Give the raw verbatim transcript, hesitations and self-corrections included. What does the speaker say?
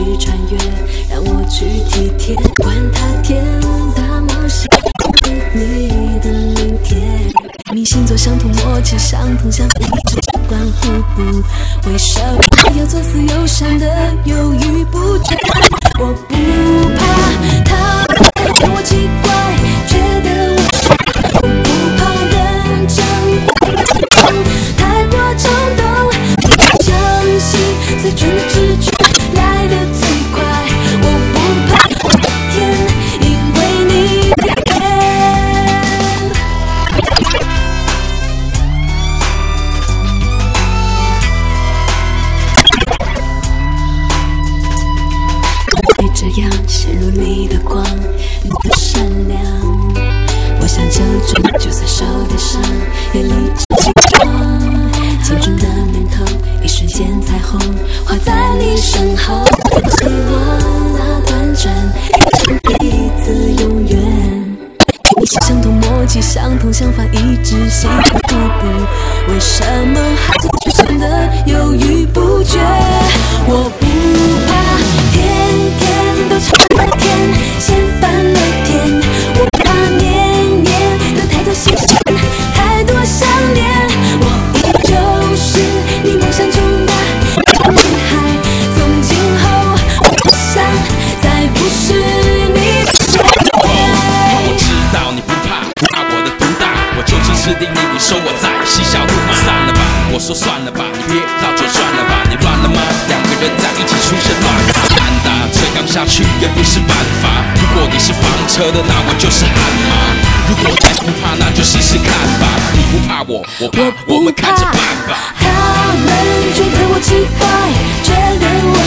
去穿越，让我去体贴，管他天大冒险，你的明天。明星座相同，默契相同，相反一直只管互补。为什么要左思右想的犹豫不决？我不怕他对我奇怪，觉得我我不怕认真，太过冲动，相信最准的直觉来得最快。我不怕天，因为你会这样陷入你的光，你的善良，我想这种就算受点伤，也理直气壮。青春的念头，一瞬间彩虹画在你身后。希望那短暂，彼此永远。你相同，默契相同，想法一致，心互补。为什么还是显得犹豫不决？我不怕天天都吵了天，先翻了天。我怕年年的太多新鲜，太多想念。我依旧是你梦想中的女孩，从今后我不想再不是你的身边。 我知道你不怕，不怕我的独大，我就是指定你，你说我在嬉笑怒骂。散了吧，我说算了吧，你别闹就算了吧，你乱了吗？两个人在一起出现乱子，难打，这样下去也不是办法。如果你是房车的，那我就是悍马。如果你不怕，那就试试看吧。你不怕我，我怕，我们看着办吧。 他们觉得我奇怪，觉得我